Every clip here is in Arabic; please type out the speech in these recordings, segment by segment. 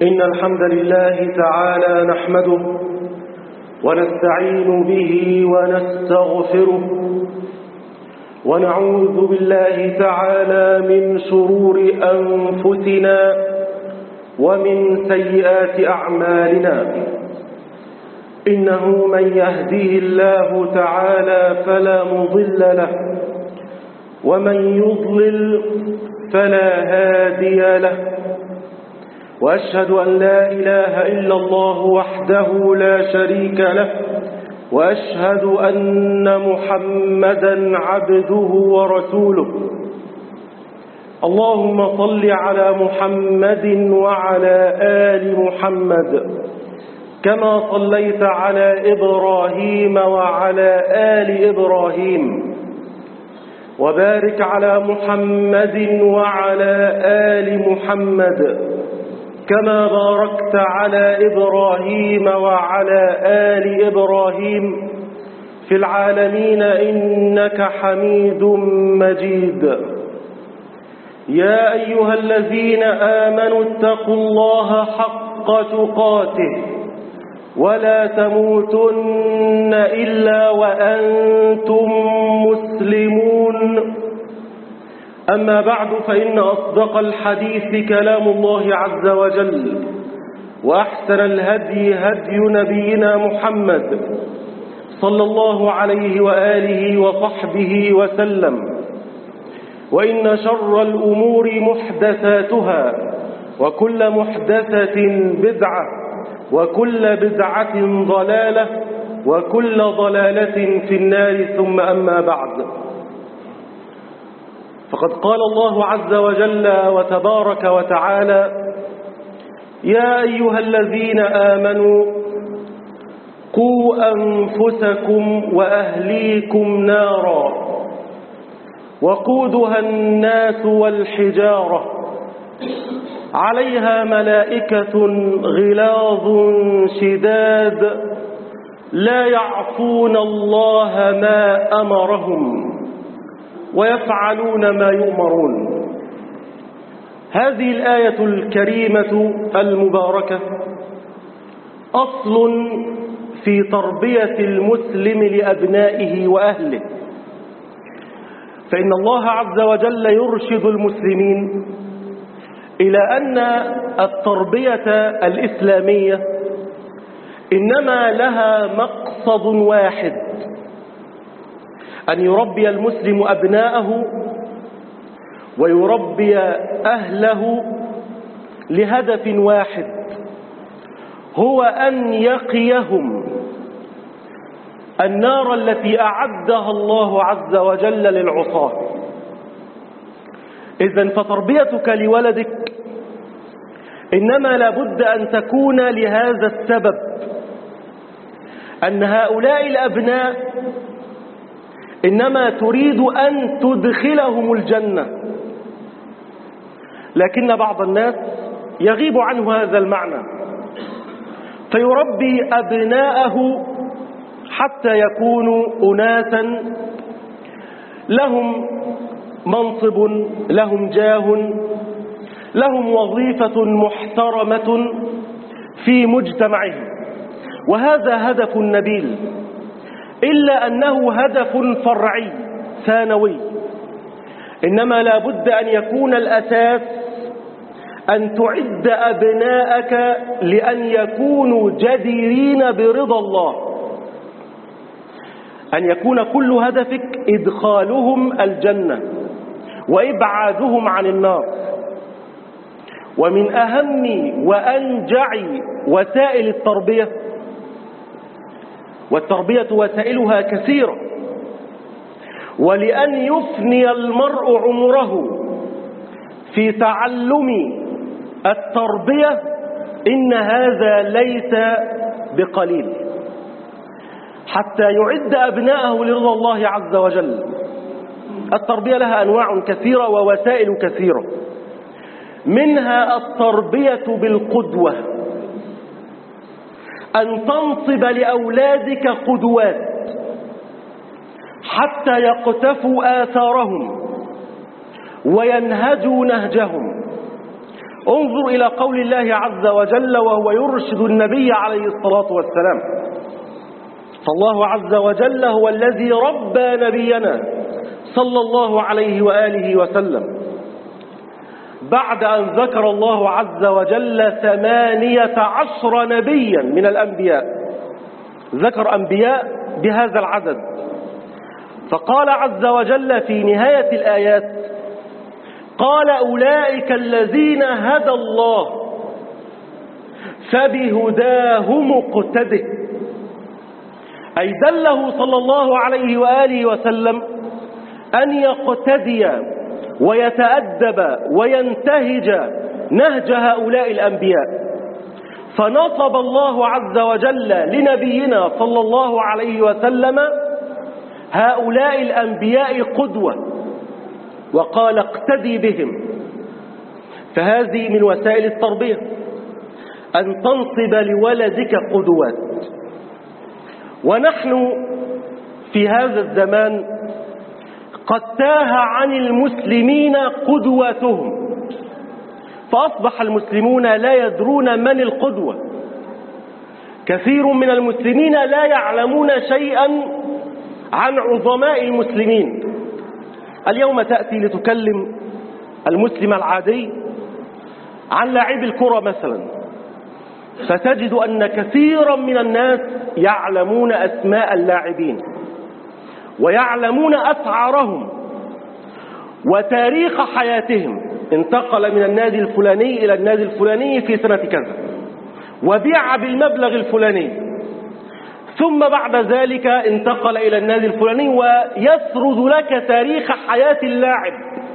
إن الحمد لله تعالى نحمده ونستعين به ونستغفره ونعوذ بالله تعالى من شرور أنفسنا ومن سيئات أعمالنا. إنه من يهديه الله تعالى فلا مضل له ومن يضلل فلا هادي له، وأشهد أن لا إله إلا الله وحده لا شريك له، وأشهد أن محمدا عبده ورسوله. اللهم صل على محمد وعلى آل محمد كما صليت على إبراهيم وعلى آل إبراهيم، وبارك على محمد وعلى آل محمد كما باركت على إبراهيم وعلى آل إبراهيم في العالمين إنك حميد مجيد. يا أيها الذين آمنوا اتقوا الله حق تقاته ولا تموتن إلا وأنتم مسلمون. أما بعد، فإن أصدق الحديث كلام الله عز وجل، وأحسن الهدي هدي نبينا محمد صلى الله عليه وآله وصحبه وسلم. وإن شر الأمور محدثاتها، وكل محدثة بدعة، وكل بدعة ضلالة، وكل ضلالة في النار. ثم أما بعد، فقد قال الله عز وجل وتبارك وتعالى: يا أيها الذين آمنوا قوا أنفسكم وأهليكم نارا وقودها الناس والحجارة عليها ملائكة غلاظ شداد لا يعصون الله ما أمرهم ويفعلون ما يؤمرون. هذه الآية الكريمة المباركة أصل في تربية المسلم لأبنائه وأهله، فإن الله عز وجل يرشد المسلمين إلى أن التربية الإسلامية إنما لها مقصد واحد: أن يربي المسلم أبناءه ويربي أهله لهدف واحد، هو أن يقيهم النار التي أعدها الله عز وجل للعصاة. إذن فتربيتك لولدك إنما لابد أن تكون لهذا السبب، أن هؤلاء الأبناء إنما تريد أن تدخلهم الجنة، لكن بعض الناس يغيب عنه هذا المعنى، فيربي أبناءه حتى يكونوا أناسا لهم منصب، لهم جاه، لهم وظيفة محترمة في مجتمعهم، وهذا هدف نبيل، إلا أنه هدف فرعي ثانوي. إنما لا بد أن يكون الأساس أن تعد أبناءك لأن يكونوا جديرين برضا الله، أن يكون كل هدفك إدخالهم الجنة وإبعادهم عن النار. ومن أهم وأنجع وسائل التربية، والتربية وسائلها كثيرة، ولأن يفني المرء عمره في تعلم التربية إن هذا ليس بقليل، حتى يعد أبناءه لرضا الله عز وجل. التربية لها أنواع كثيرة ووسائل كثيرة، منها التربية بالقدوة، أن تنصب لأولادك قدوات حتى يقتفوا آثارهم وينهجوا نهجهم، انظر إلى قول الله عز وجل وهو يرشد النبي عليه الصلاة والسلام. فالله عز وجل هو الذي ربى نبينا صلى الله عليه وآله وسلم بعد أن ذكر الله عز وجل 18 نبيا من الأنبياء، ذكر أنبياء بهذا العدد، فقال عز وجل في نهاية الآيات: قال أولئك الذين هدى الله فبهداه مقتده، أي دله صلى الله عليه وآله وسلم أن يقتدي ويتأدب وينتهج نهج هؤلاء الأنبياء. فنصب الله عز وجل لنبينا صلى الله عليه وسلم هؤلاء الأنبياء قدوة، وقال اقتدي بهم. فهذه من وسائل التربية، أن تنصب لولدك قدوات. ونحن في هذا الزمان قد تاه عن المسلمين قدوتهم، فأصبح المسلمون لا يدرون من القدوة. كثير من المسلمين لا يعلمون شيئا عن عظماء المسلمين. اليوم تأتي لتكلم المسلم العادي عن لاعب الكرة مثلا، فتجد أن كثيرا من الناس يعلمون أسماء اللاعبين ويعلمون أسعارهم وتاريخ حياتهم. انتقل من النادي الفلاني إلى النادي الفلاني في سنة كذا، وبيع بالمبلغ الفلاني، ثم بعد ذلك انتقل إلى النادي الفلاني، ويسرد لك تاريخ حياة اللاعب.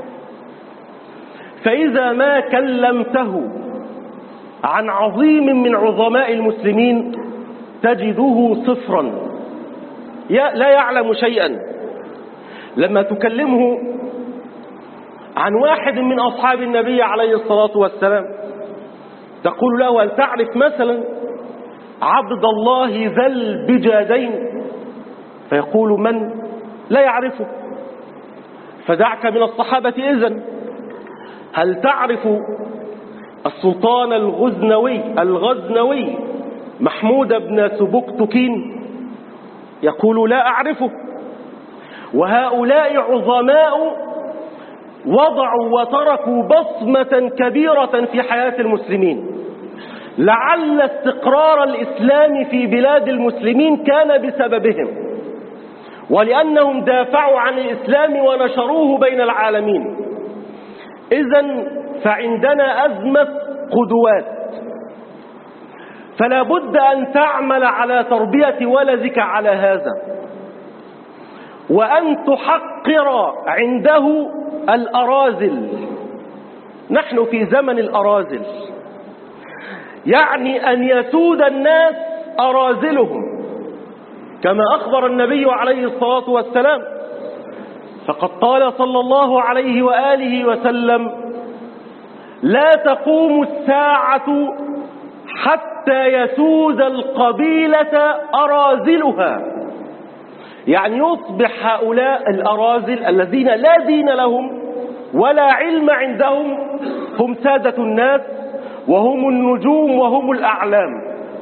فإذا ما كلمته عن عظيم من عظماء المسلمين تجده صفرا، لا يعلم شيئا. لما تكلمه عن واحد من أصحاب النبي عليه الصلاة والسلام تقول له: هل تعرف مثلا عبد الله ذا البجادين؟ فيقول: من؟ لا يعرفه. فدعك من الصحابة إذن. هل تعرف السلطان الغزنوي محمود بن سبكتكين؟ يقول: لا أعرفه. وهؤلاء عظماء وضعوا وتركوا بصمة كبيرة في حياة المسلمين. لعل استقرار الإسلام في بلاد المسلمين كان بسببهم، ولأنهم دافعوا عن الإسلام ونشروه بين العالمين. إذن فعندنا أزمة قدوات، فلا بد أن تعمل على تربية ولدك على هذا، وأن تحقر عنده الأراذل. نحن في زمن الأراذل، يعني أن يسود الناس أراذلهم، كما أخبر النبي عليه الصلاة والسلام. فقد قال صلى الله عليه وآله وسلم: لا تقوم الساعة حتى يسود القبيلة أراذلها، يعني يصبح هؤلاء الأراذل الذين لا دين لهم ولا علم عندهم هم سادة الناس، وهم النجوم وهم الأعلام.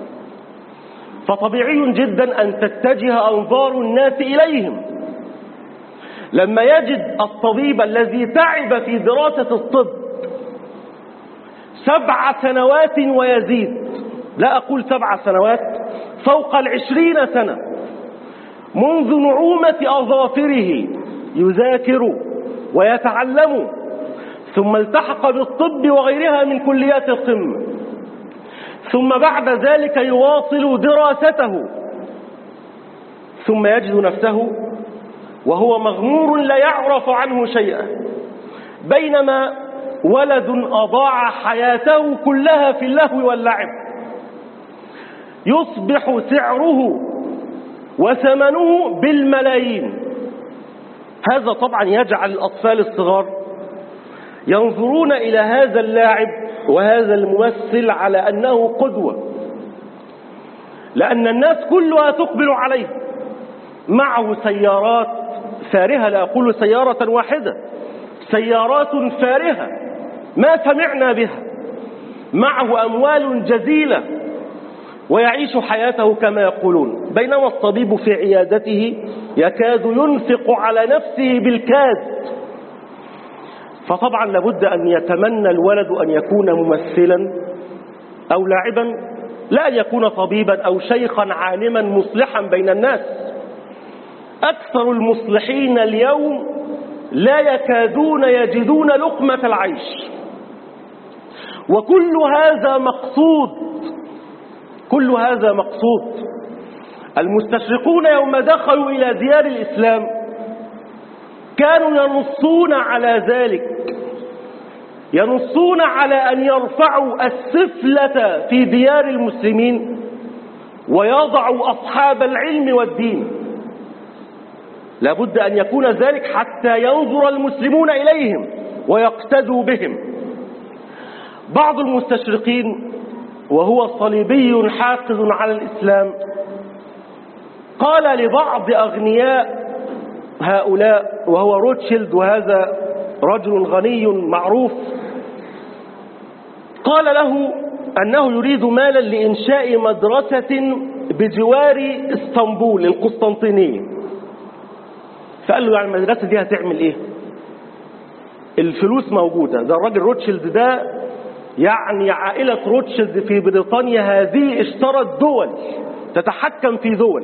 فطبيعي جدا أن تتجه أنظار الناس إليهم. لما يجد الطبيب الذي تعب في دراسة الطب 7 سنوات ويزيد، لا أقول 7 سنوات، فوق 20 سنة، منذ نعومة أظافره يذاكر ويتعلم، ثم التحق بالطب وغيرها من كليات القمة، ثم بعد ذلك يواصل دراسته، ثم يجد نفسه وهو مغمور لا يعرف عنه شيئا، بينما ولد أضاع حياته كلها في اللهو واللعب يصبح سعره وثمنه بالملايين. هذا طبعا يجعل الأطفال الصغار ينظرون إلى هذا اللاعب وهذا الممثل على أنه قدوة، لأن الناس كلها تقبل عليه، معه سيارات فارهة، لا أقول سيارة واحدة، سيارات فارهة ما سمعنا بها، معه أموال جزيلة ويعيش حياته كما يقولون، بينما الطبيب في عيادته يكاد ينفق على نفسه بالكاد. فطبعا لابد أن يتمنى الولد أن يكون ممثلا أو لاعبا، لا أن يكون طبيبا أو شيخا عالما مصلحا بين الناس. أكثر المصلحين اليوم لا يكادون يجدون لقمة العيش، وكل هذا مقصود، كل هذا مقصود. المستشرقون يوم دخلوا إلى ديار الإسلام كانوا ينصون على ذلك، ينصون على أن يرفعوا السفلة في ديار المسلمين ويضعوا أصحاب العلم والدين. لابد أن يكون ذلك حتى ينظر المسلمون إليهم ويقتدوا بهم. بعض المستشرقين وهو صليبي حاقد على الإسلام قال لبعض أغنياء هؤلاء، وهو روتشيلد، وهذا رجل غني معروف، قال له أنه يريد مالا لإنشاء مدرسة بجوار اسطنبول القسطنطينية. فقال له يعني المدرسة دي هتعمل إيه؟ الفلوس موجودة، ده الراجل روتشيلد ده يعني عائلة روتشيلد في بريطانيا هذه اشترت دول، تتحكم في دول.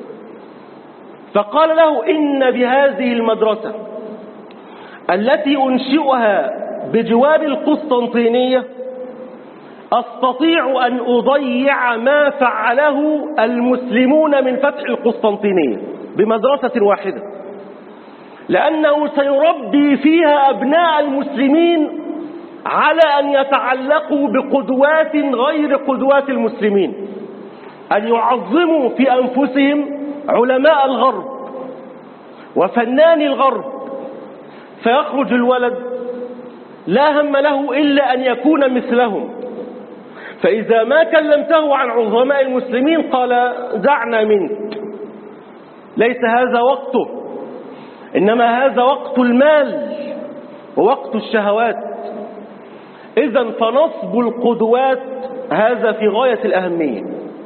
فقال له إن بهذه المدرسة التي أنشئها بجوار القسطنطينية أستطيع أن أضيع ما فعله المسلمون من فتح القسطنطينية بمدرسة واحدة، لأنه سيربي فيها أبناء المسلمين على أن يتعلقوا بقدوات غير قدوات المسلمين، أن يعظموا في أنفسهم علماء الغرب وفنان الغرب، فيخرج الولد لا هم له إلا أن يكون مثلهم. فإذا ما كلمته عن عظماء المسلمين قال دعنا منك، ليس هذا وقته، إنما هذا وقت المال ووقت الشهوات. إذن فنصب القدوات هذا في غاية الأهمية.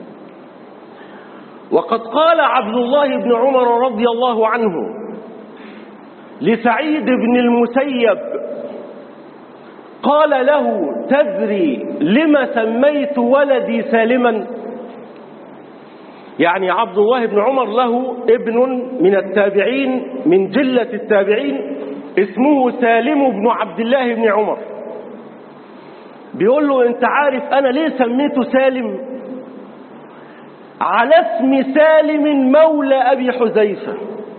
وقد قال عبد الله بن عمر رضي الله عنه لسعيد بن المسيب، قال له تدري لما سميت ولدي سالما؟ يعني عبد الله بن عمر له ابن من التابعين من جلة التابعين اسمه سالم بن عبد الله بن عمر، بيقول له انت عارف انا ليه سميته سالم؟ على اسم سالم مولى ابي حذيفة،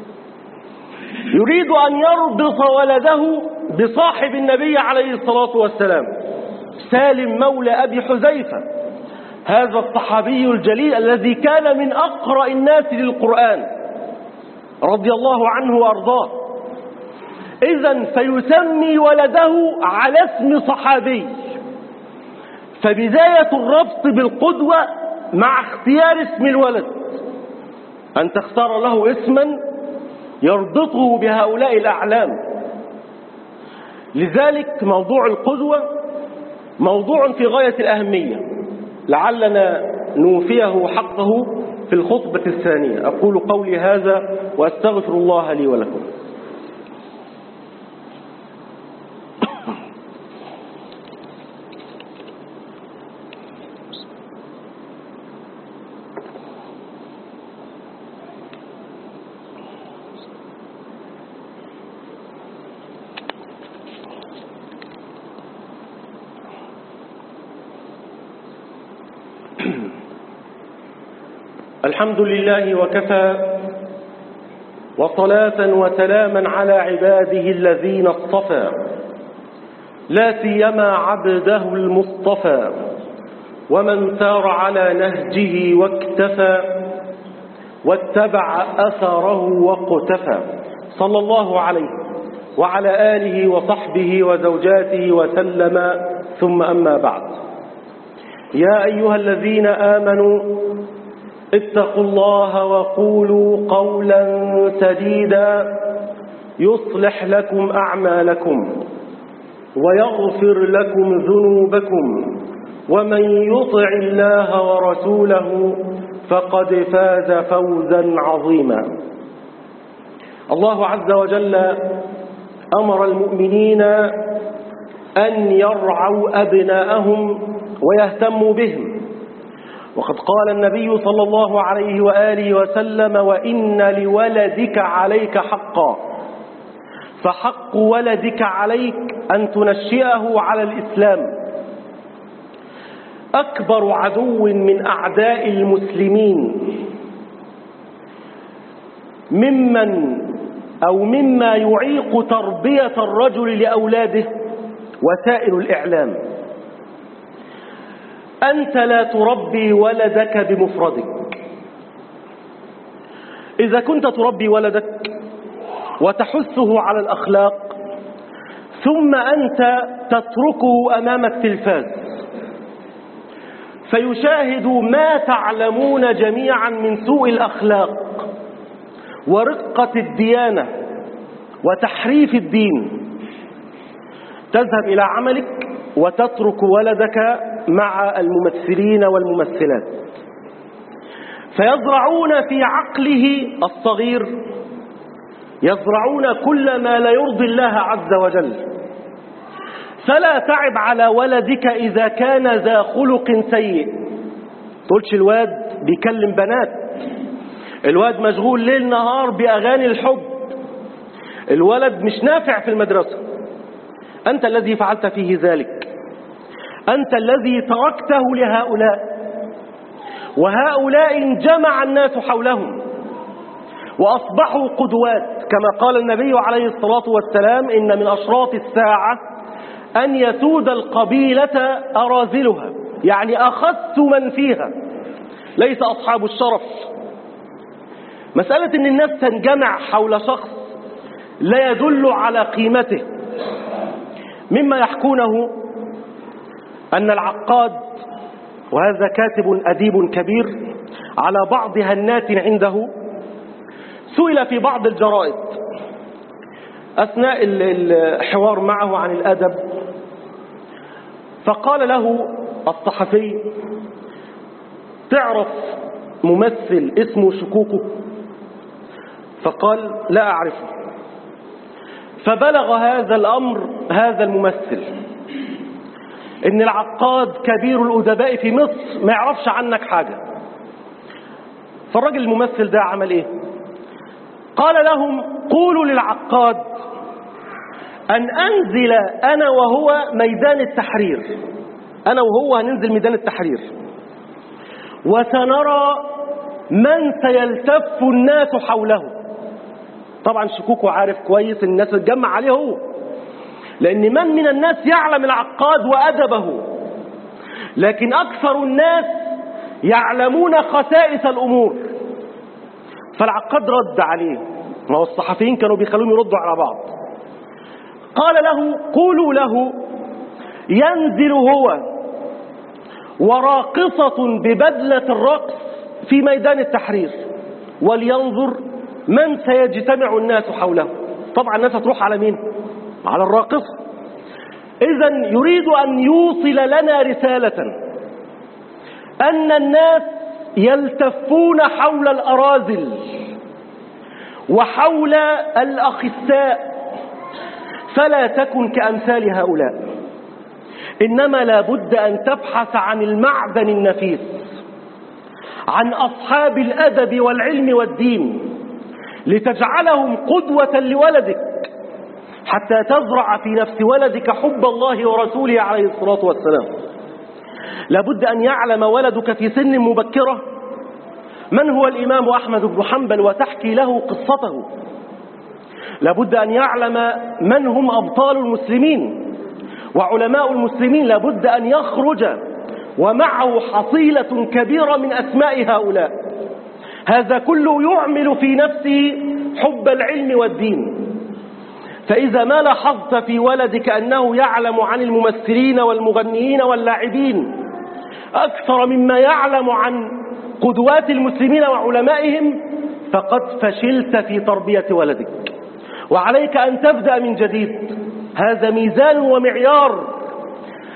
يريد ان يربط ولده بصاحب النبي عليه الصلاة والسلام، سالم مولى ابي حذيفة، هذا الصحابي الجليل الذي كان من اقرأ الناس للقرآن رضي الله عنه وارضاه. اذن فيسمي ولده على اسم صحابي. فبداية الربط بالقدوة مع اختيار اسم الولد، أن تختار له اسما يربطه بهؤلاء الأعلام. لذلك موضوع القدوة موضوع في غاية الأهمية، لعلنا نوفيه حقه في الخطبة الثانية. أقول قولي هذا وأستغفر الله لي ولكم. الحمد لله وكفى، وصلاة وسلاما على عباده الذين اصطفى، لا سيما عبده المصطفى، ومن سار على نهجه واكتفى واتبع أثره واقتفى، صلى الله عليه وعلى آله وصحبه وزوجاته وسلم. ثم أما بعد، يا أيها الذين آمنوا اتقوا الله وقولوا قولا سديدا يصلح لكم أعمالكم ويغفر لكم ذنوبكم، ومن يطع الله ورسوله فقد فاز فوزا عظيما. الله عز وجل أمر المؤمنين أن يرعوا أبناءهم ويهتموا بهم، وقد قال النبي صلى الله عليه وآله وسلم: وإن لولدك عليك حقا، فحق ولدك عليك أن تنشئه على الإسلام. أكبر عدو من أعداء المسلمين مما يعيق تربية الرجل لأولاده وسائل الإعلام. أنت لا تربي ولدك بمفردك. إذا كنت تربي ولدك وتحثه على الأخلاق ثم أنت تتركه أمام التلفاز فيشاهد ما تعلمون جميعا من سوء الأخلاق ورقة الديانة وتحريف الدين، تذهب إلى عملك وتترك ولدك مع الممثلين والممثلات، فيزرعون في عقله الصغير، يزرعون كل ما لا يرضي الله عز وجل. فلا تعب على ولدك إذا كان ذا خلق سيء. تقولش الواد بيكلم بنات، الواد مشغول ليل نهار بأغاني الحب، الولد مش نافع في المدرسة. أنت الذي فعلت فيه ذلك، أنت الذي تركته لهؤلاء، وهؤلاء جمع الناس حولهم وأصبحوا قدوات. كما قال النبي عليه الصلاة والسلام: إن من أشراط الساعة أن يسود القبيلة أراذلها، يعني أخس من فيها، ليس أصحاب الشرف. مسألة أن الناس تنجمع حول شخص لا يدل على قيمته. مما يحكونه أن العقاد، وهذا كاتب أديب كبير، على بعض هنات عنده سئل في بعض الجرائد أثناء الحوار معه عن الأدب، فقال له الصحفي: تعرف ممثل اسمه شكوكو؟ فقال: لا أعرفه. فبلغ هذا الأمر هذا الممثل إن العقاد كبير الأدباء في مصر ما يعرفش عنك حاجة. فالراجل الممثل ده عمل إيه؟ قال لهم: قولوا للعقاد أن أنزل أنا وهو ميدان التحرير، أنا وهو هننزل ميدان التحرير، وسنرى من سيلتف الناس حوله. طبعا شكوكو عارف كويس الناس تتجمع عليه هو، لأن من الناس يعلم العقاد وأدبه، لكن أكثر الناس يعلمون خسائس الأمور. فالعقاد رد عليه، ما هو الصحفيين كانوا بيخلوهم يردوا على بعض. قال له: قولوا له ينزل هو وراقصة ببدلة الرقص في ميدان التحرير، ولينظر من سيجتمع الناس حوله. طبعا الناس هتروح على مين؟ على الراقصة. إذن يريد أن يوصل لنا رسالة أن الناس يلتفون حول الأراذل وحول الأخساء، فلا تكن كأمثال هؤلاء، إنما لا بد أن تبحث عن المعدن النفيس، عن أصحاب الأدب والعلم والدين، لتجعلهم قدوة لولدك، حتى تزرع في نفس ولدك حب الله ورسوله عليه الصلاة والسلام. لابد أن يعلم ولدك في سن مبكرة من هو الإمام أحمد بن حنبل وتحكي له قصته. لابد أن يعلم من هم أبطال المسلمين وعلماء المسلمين. لابد أن يخرج ومعه حصيلة كبيرة من أسماء هؤلاء. هذا كله يعمل في نفسه حب العلم والدين. فإذا ما لاحظت في ولدك أنه يعلم عن الممثلين والمغنيين واللاعبين أكثر مما يعلم عن قدوات المسلمين وعلمائهم، فقد فشلت في تربية ولدك، وعليك أن تبدأ من جديد. هذا ميزان ومعيار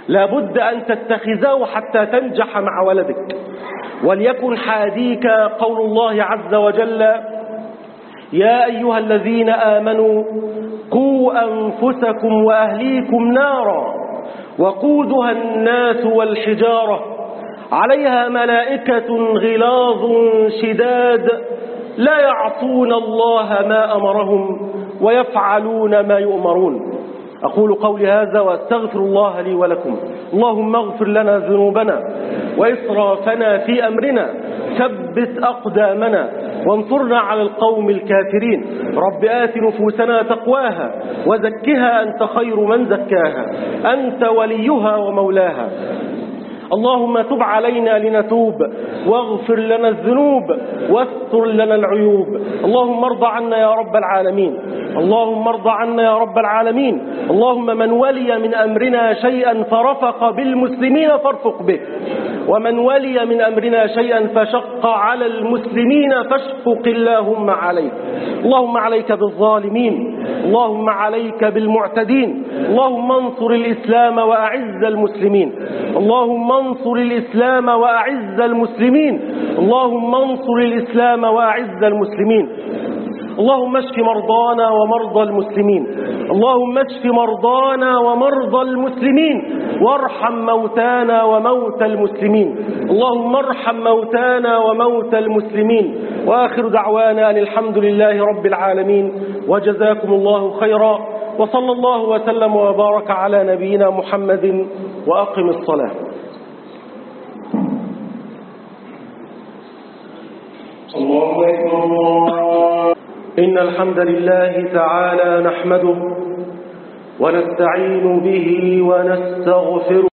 لابد أن تتخذه حتى تنجح مع ولدك. وليكن حاديك قول الله عز وجل: يا أيها الذين آمنوا قوا أنفسكم وأهليكم نارا وقودها الناس والحجارة عليها ملائكة غلاظ شداد لا يعصون الله ما أمرهم ويفعلون ما يؤمرون. أقول قولي هذا وأستغفر الله لي ولكم. اللهم اغفر لنا ذنوبنا وإسرافنا في أمرنا، ثبت أقدامنا وانصرنا على القوم الكافرين. رب آت نفوسنا تقواها وزكها أنت خير من زكاها، أنت وليها ومولاها. اللهم تب علينا لنتوب واغفر لنا الذنوب واستر لنا العيوب. اللهم ارض عنا يا رب العالمين، اللهم ارض عنا يا رب العالمين. اللهم من ولي من أمرنا شيئا فرفق بالمسلمين فارفق به، ومن ولي من أمرنا شيئا فشق على المسلمين فاشقق اللهم عليه. اللهم عليك بالظالمين، اللهم عليك بالمعتدين. اللهم انصر الإسلام وأعز المسلمين، اللهم انصر الإسلام وأعز المسلمين، اللهم انصر الإسلام وأعز المسلمين. اللهم اشف مرضانا ومرضى المسلمين، اللهم اشف مرضانا ومرضى المسلمين، وارحم موتانا وموتى المسلمين. اللهم ارحم موتانا وموتى المسلمين. وآخر دعوانا أن الحمد لله رب العالمين، وجزاكم الله خيرا، وصلى الله وسلم وبارك على نبينا محمد. وأقم الصلاة. الله أكبر. إن الحمد لله تعالى نحمده ونستعين به ونستغفره